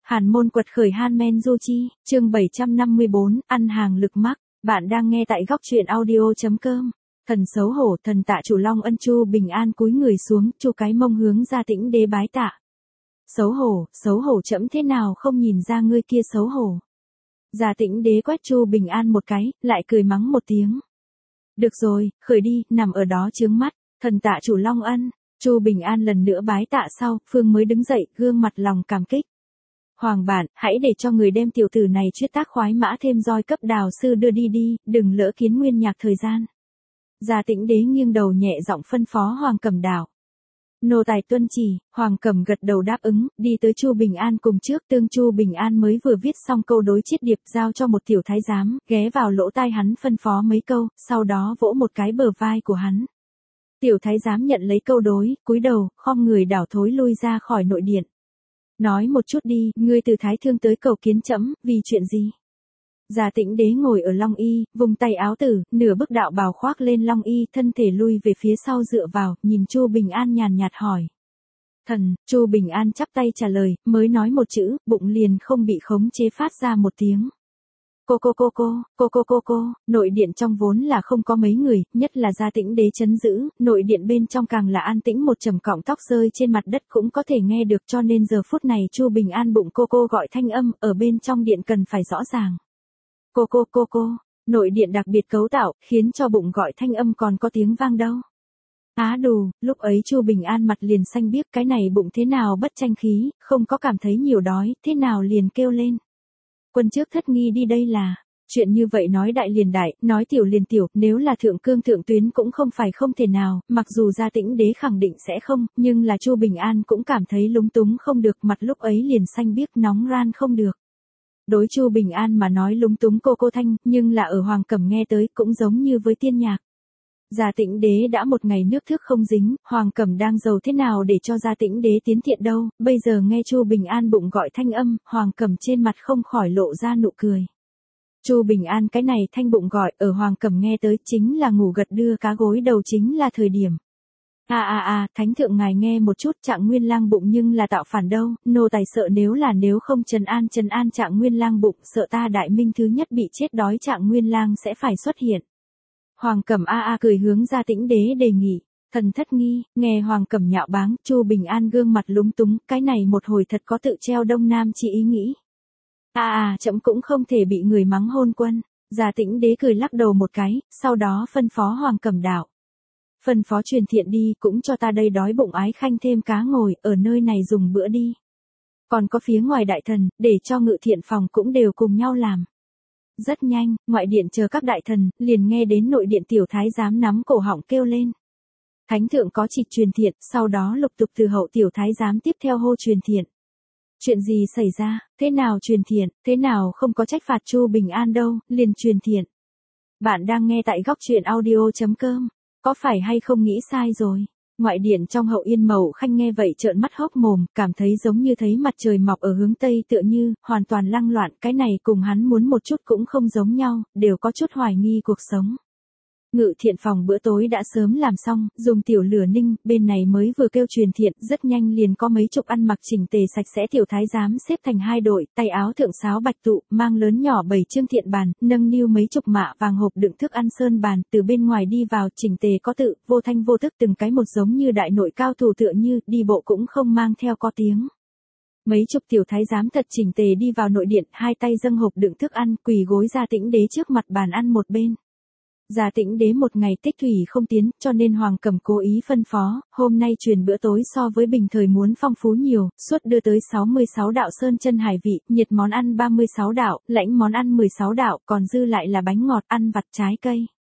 Hàn môn quật khởi Han Du Chi, chương 754, ăn hàng lực mắc. Bạn đang nghe tại góc truyện audio.com. Thần xấu hổ, thần tạ chủ Long Ân Chu bình an cúi người xuống, chu cái mông hướng Gia Tĩnh Đế bái tạ. Xấu hổ trẫm thế nào không nhìn ra ngươi kia xấu hổ. Gia Tĩnh Đế quét Chu Bình An một cái, lại cười mắng một tiếng. Được rồi, khởi đi, nằm ở đó chướng mắt, thần tạ chủ Long Ân. Chu Bình An lần nữa bái tạ sau, Phương mới đứng dậy, gương mặt lòng cảm kích. Hoàng bản, hãy để cho người đem tiểu tử này chuyết tác khoái mã thêm roi cấp đào sư đưa đi, đừng lỡ Kiến Nguyên Nhạc thời gian. Gia Tĩnh Đế nghiêng đầu nhẹ giọng phân phó Hoàng Cẩm đảo. Nô tài tuân chỉ, Hoàng Cẩm gật đầu đáp ứng, đi tới Chu Bình An cùng trước, tương Chu Bình An mới vừa viết xong câu đối chiết điệp giao cho một tiểu thái giám, ghé vào lỗ tai hắn phân phó mấy câu, sau đó vỗ một cái bờ vai của hắn. Tiểu thái giám nhận lấy câu đối, cúi đầu, khom người đảo thối lui ra khỏi nội điện. Nói một chút đi, ngươi từ Thái Thương tới cầu kiến trẫm, vì chuyện gì? Gia Tĩnh Đế ngồi ở Long Y, vùng tay áo tử, nửa bức đạo bào khoác lên Long Y, thân thể lui về phía sau dựa vào, nhìn Chu Bình An nhàn nhạt hỏi. Thần, Chu Bình An chắp tay trả lời, mới nói một chữ, bụng liền không bị khống chế phát ra một tiếng. Cô, nội điện trong vốn là không có mấy người, nhất là Gia Tĩnh Đế trấn giữ, nội điện bên trong càng là an tĩnh, một trầm cọng tóc rơi trên mặt đất cũng có thể nghe được, cho nên giờ phút này Chu Bình An bụng cô gọi thanh âm, ở bên trong điện cần phải rõ ràng. Cô, nội điện đặc biệt cấu tạo, khiến cho bụng gọi thanh âm còn có tiếng vang đâu. Á đù, lúc ấy Chu Bình An mặt liền xanh biếc, cái này bụng thế nào bất tranh khí, không có cảm thấy nhiều đói, thế nào liền kêu lên. Quân trước thất nghi đi đây là, chuyện như vậy nói đại liền đại, nói tiểu liền tiểu, nếu là thượng cương thượng tuyến cũng không phải không thể nào, mặc dù Gia Tĩnh Đế khẳng định sẽ không, nhưng là Chu Bình An cũng cảm thấy lúng túng không được, mặt lúc ấy liền xanh biếc nóng ran không được. Đối Chu Bình An mà nói lúng túng cô thanh, nhưng là ở Hoàng Cẩm nghe tới cũng giống như với tiên nhạc. Gia Tĩnh Đế đã một ngày nước thước không dính, Hoàng Cẩm đang giàu thế nào để cho Gia Tĩnh Đế tiến thiện đâu, bây giờ nghe Chu Bình An bụng gọi thanh âm, Hoàng Cẩm trên mặt không khỏi lộ ra nụ cười. Chu Bình An cái này thanh bụng gọi, ở Hoàng Cẩm nghe tới chính là ngủ gật đưa cá gối đầu chính là thời điểm. Thánh thượng ngài nghe một chút, Trạng Nguyên Lang bụng nhưng là tạo phản đâu, nô tài sợ nếu không trấn an Trạng Nguyên Lang bụng, sợ ta đại minh thứ nhất bị chết đói Trạng Nguyên Lang sẽ phải xuất hiện. Hoàng Cẩm cười hướng Gia Tĩnh Đế đề nghị, thần thất nghi, nghe Hoàng Cẩm nhạo báng, Chu Bình An gương mặt lúng túng, cái này một hồi thật có tự treo Đông Nam chi ý nghĩ. Trẫm cũng không thể bị người mắng hôn quân. Gia Tĩnh Đế cười lắc đầu một cái, sau đó phân phó Hoàng Cẩm đạo. Phân phó truyền thiện đi, cũng cho ta đây đói bụng ái khanh thêm cá ngồi, ở nơi này dùng bữa đi. Còn có phía ngoài đại thần, để cho ngự thiện phòng cũng đều cùng nhau làm. Rất nhanh, ngoại điện chờ các đại thần, liền nghe đến nội điện tiểu thái giám nắm cổ họng kêu lên. Thánh thượng có chỉ truyền thiện, sau đó lục tục từ hậu tiểu thái giám tiếp theo hô truyền thiện. Chuyện gì xảy ra, thế nào truyền thiện, thế nào không có trách phạt Chu Bình An đâu, liền truyền thiện. Bạn đang nghe tại góc truyện audio.com, có phải hay không nghĩ sai rồi? Ngoại điện trong hậu Yên Mậu Khanh nghe vậy trợn mắt hốc mồm, cảm thấy giống như thấy mặt trời mọc ở hướng Tây tựa như, hoàn toàn lăng loạn, cái này cùng hắn muốn một chút cũng không giống nhau, đều có chút hoài nghi cuộc sống. Ngự thiện phòng bữa tối đã sớm làm xong, dùng tiểu lửa ninh, bên này mới vừa kêu truyền thiện, rất nhanh liền có mấy chục ăn mặc chỉnh tề sạch sẽ tiểu thái giám xếp thành hai đội, tay áo thượng sáo bạch tụ, mang lớn nhỏ 7 chương thiện bàn, nâng niu mấy chục mạ vàng hộp đựng thức ăn sơn bàn, từ bên ngoài đi vào, chỉnh tề có tự, vô thanh vô thức từng cái một giống như đại nội cao thủ tựa như, đi bộ cũng không mang theo có tiếng. Mấy chục tiểu thái giám thật chỉnh tề đi vào nội điện, hai tay dâng hộp đựng thức ăn, quỳ gối Gia Tĩnh Đế trước mặt bàn ăn một bên. Gia Tĩnh Đế một ngày tích thủy không tiến, cho nên Hoàng Cẩm cố ý phân phó, hôm nay truyền bữa tối so với bình thời muốn phong phú nhiều, suốt đưa tới 66 đạo sơn chân hải vị, nhiệt món ăn 36 đạo, lãnh món ăn 16 đạo, còn dư lại là bánh ngọt, ăn vặt trái cây.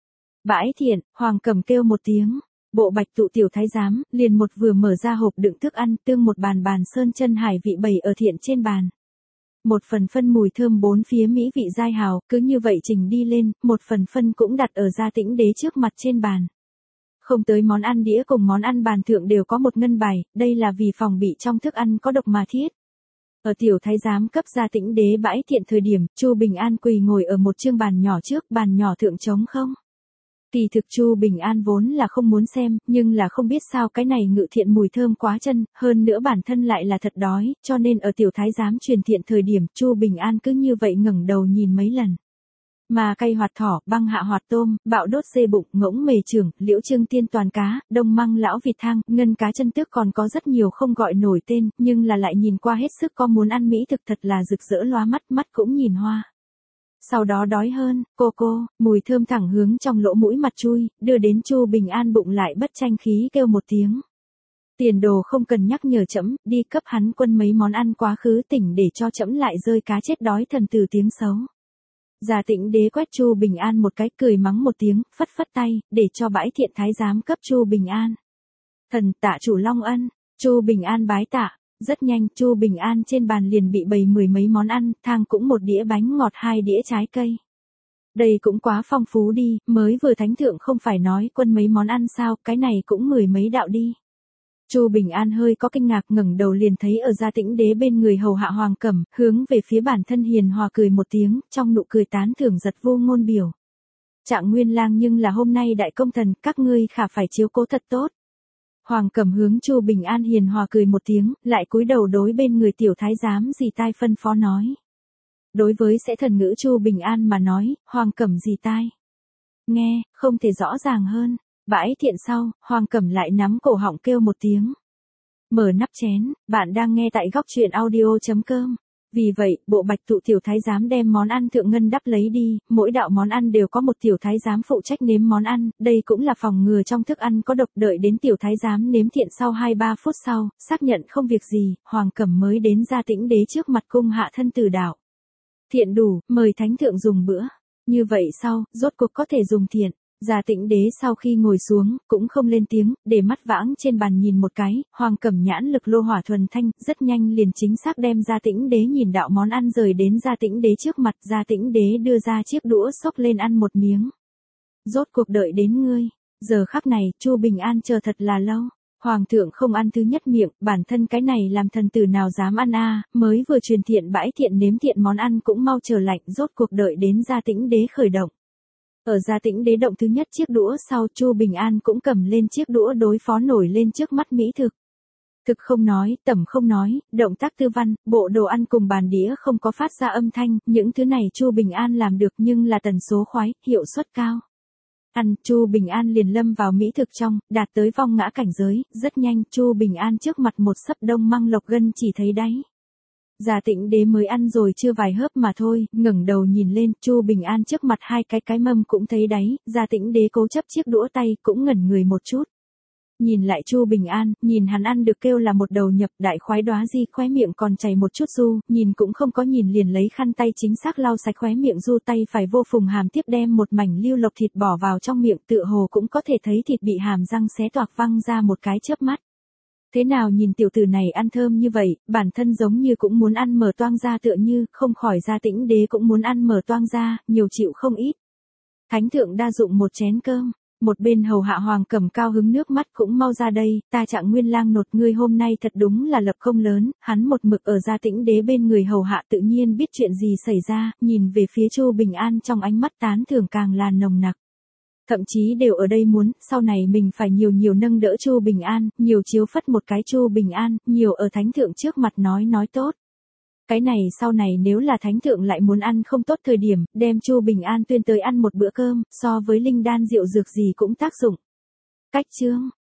Bãi thiện, Hoàng Cẩm kêu một tiếng, bộ bạch tụ tiểu thái giám, liền một vừa mở ra hộp đựng thức ăn, tương một bàn sơn chân hải vị bày ở thiện trên bàn. Một phần phân mùi thơm bốn phía mỹ vị dai hào, cứ như vậy trình đi lên, một phần phân cũng đặt ở Gia Tĩnh Đế trước mặt trên bàn. Không tới món ăn đĩa cùng món ăn bàn thượng đều có một ngân bài, đây là vì phòng bị trong thức ăn có độc mà thiết. Ở tiểu thái giám cấp Gia Tĩnh Đế bãi thiện thời điểm, Chu Bình An quỳ ngồi ở một chương bàn nhỏ trước, bàn nhỏ thượng trống không. Kỳ thực Chu Bình An vốn là không muốn xem, nhưng là không biết sao cái này Ngự Thiện mùi thơm quá chân, hơn nữa bản thân lại là thật đói, cho nên ở tiểu thái giám truyền thiện thời điểm, Chu Bình An cứ như vậy ngẩng đầu nhìn mấy lần. Mà cây hoạt thỏ, băng hạ hoạt tôm, bạo đốt dê bụng, ngỗng mề trưởng, liễu trương tiên toàn cá, đông măng lão vịt thang, ngân cá chân tước còn có rất nhiều không gọi nổi tên, nhưng là lại nhìn qua hết sức có muốn ăn mỹ thực thật là rực rỡ lóa mắt, mắt cũng nhìn hoa. Sau đó đói hơn, cô, mùi thơm thẳng hướng trong lỗ mũi mặt chui, đưa đến Chu Bình An bụng lại bất tranh khí kêu một tiếng. Tiền đồ không cần nhắc nhở trẫm, đi cấp hắn quân mấy món ăn quá khứ tỉnh để cho trẫm lại rơi cá chết đói thần từ tiếng xấu. Già Tĩnh Đế quét Chu Bình An một cái cười mắng một tiếng, phất phất tay, để cho bãi thiện thái giám cấp Chu Bình An. Thần tạ chủ long ân, Chu Bình An bái tạ. Rất nhanh, Chu Bình An trên bàn liền bị bày mười mấy món ăn, thang cũng một đĩa bánh ngọt 2 đĩa trái cây. Đây cũng quá phong phú đi, mới vừa thánh thượng không phải nói quân mấy món ăn sao, cái này cũng mười mấy đạo đi. Chu Bình An hơi có kinh ngạc ngẩng đầu liền thấy ở Gia Tĩnh Đế bên người hầu hạ Hoàng Cẩm, hướng về phía bản thân hiền hòa cười một tiếng, trong nụ cười tán thưởng giật vô ngôn biểu. Trạng Nguyên Lang nhưng là hôm nay đại công thần, các ngươi khả phải chiếu cố thật tốt. Hoàng Cẩm hướng Chu Bình An hiền hòa cười một tiếng, lại cúi đầu đối bên người tiểu thái giám dì tai phân phó nói. Đối với sẽ thần ngữ Chu Bình An mà nói, Hoàng Cẩm dì tai. Nghe, không thể rõ ràng hơn. Bãi thiện sau, Hoàng Cẩm lại nắm cổ họng kêu một tiếng. Mở nắp chén, bạn đang nghe tại góc truyện audio.com. Vì vậy, bộ bạch tụ tiểu thái giám đem món ăn thượng ngân đắp lấy đi, mỗi đạo món ăn đều có một tiểu thái giám phụ trách nếm món ăn, đây cũng là phòng ngừa trong thức ăn có độc, đợi đến tiểu thái giám nếm thiện sau 2-3 phút sau, xác nhận không việc gì, Hoàng Cẩm mới đến Gia Tĩnh Đế trước mặt cung hạ thân từ đạo. Thiện đủ, mời thánh thượng dùng bữa. Như vậy sau, rốt cuộc có thể dùng thiện. Gia Tĩnh Đế sau khi ngồi xuống, cũng không lên tiếng, để mắt vãng trên bàn nhìn một cái, Hoàng Cẩm nhãn lực lô hỏa thuần thanh, rất nhanh liền chính xác đem Gia Tĩnh Đế nhìn đạo món ăn rời đến Gia Tĩnh Đế trước mặt, Gia Tĩnh Đế đưa ra chiếc đũa xốc lên ăn một miếng. Rốt cuộc đợi đến ngươi, giờ khắc này, Chu Bình An chờ thật là lâu. Hoàng thượng không ăn thứ nhất miệng, bản thân cái này làm thần tử nào dám ăn a, mới vừa truyền thiện bãi thiện nếm thiện món ăn cũng mau chờ lạnh, rốt cuộc đợi đến Gia Tĩnh Đế khởi động. Ở Gia Tĩnh Đế động thứ nhất chiếc đũa sau, Chu Bình An cũng cầm lên chiếc đũa đối phó nổi lên trước mắt mỹ thực. Thực không nói, tẩm không nói, động tác tư văn, bộ đồ ăn cùng bàn đĩa không có phát ra âm thanh, những thứ này Chu Bình An làm được nhưng là tần số khoái, hiệu suất cao. Ăn, Chu Bình An liền lâm vào mỹ thực trong, đạt tới vong ngã cảnh giới, rất nhanh, Chu Bình An trước mặt một sấp đông măng lộc gân chỉ thấy đáy. Gia Tĩnh Đế mới ăn rồi chưa vài hớp mà thôi, ngẩng đầu nhìn lên, Chu Bình An trước mặt hai cái mâm cũng thấy đáy, Gia Tĩnh Đế cố chấp chiếc đũa tay, cũng ngẩn người một chút. Nhìn lại Chu Bình An, nhìn hắn ăn được kêu là một đầu nhập, đại khoái đóa gì, khóe miệng còn chảy một chút du, nhìn cũng không có nhìn liền lấy khăn tay chính xác lau sạch khóe miệng du, tay phải vô phùng hàm tiếp đem một mảnh lưu lộc thịt bỏ vào trong miệng, tựa hồ cũng có thể thấy thịt bị hàm răng xé toạc văng ra một cái chớp mắt. Thế nào nhìn tiểu tử này ăn thơm như vậy, bản thân giống như cũng muốn ăn mở toang ra tựa như, không khỏi Gia Tĩnh Đế cũng muốn ăn mở toang ra, nhiều chịu không ít. Thánh thượng đa dụng một chén cơm, một bên hầu hạ Hoàng Cẩm cao hứng nước mắt cũng mau ra đây, ta Trạng Nguyên Lang nột ngươi hôm nay thật đúng là lập công lớn, hắn một mực ở Gia Tĩnh Đế bên người hầu hạ tự nhiên biết chuyện gì xảy ra, nhìn về phía Chu Bình An trong ánh mắt tán thưởng càng là nồng nặc. Thậm chí đều ở đây muốn, sau này mình phải nhiều nâng đỡ Chu Bình An, nhiều chiếu phất một cái Chu Bình An, nhiều ở thánh thượng trước mặt nói tốt. Cái này sau này nếu là thánh thượng lại muốn ăn không tốt thời điểm, đem Chu Bình An tuyên tới ăn một bữa cơm, so với linh đan rượu dược gì cũng tác dụng. Cách chương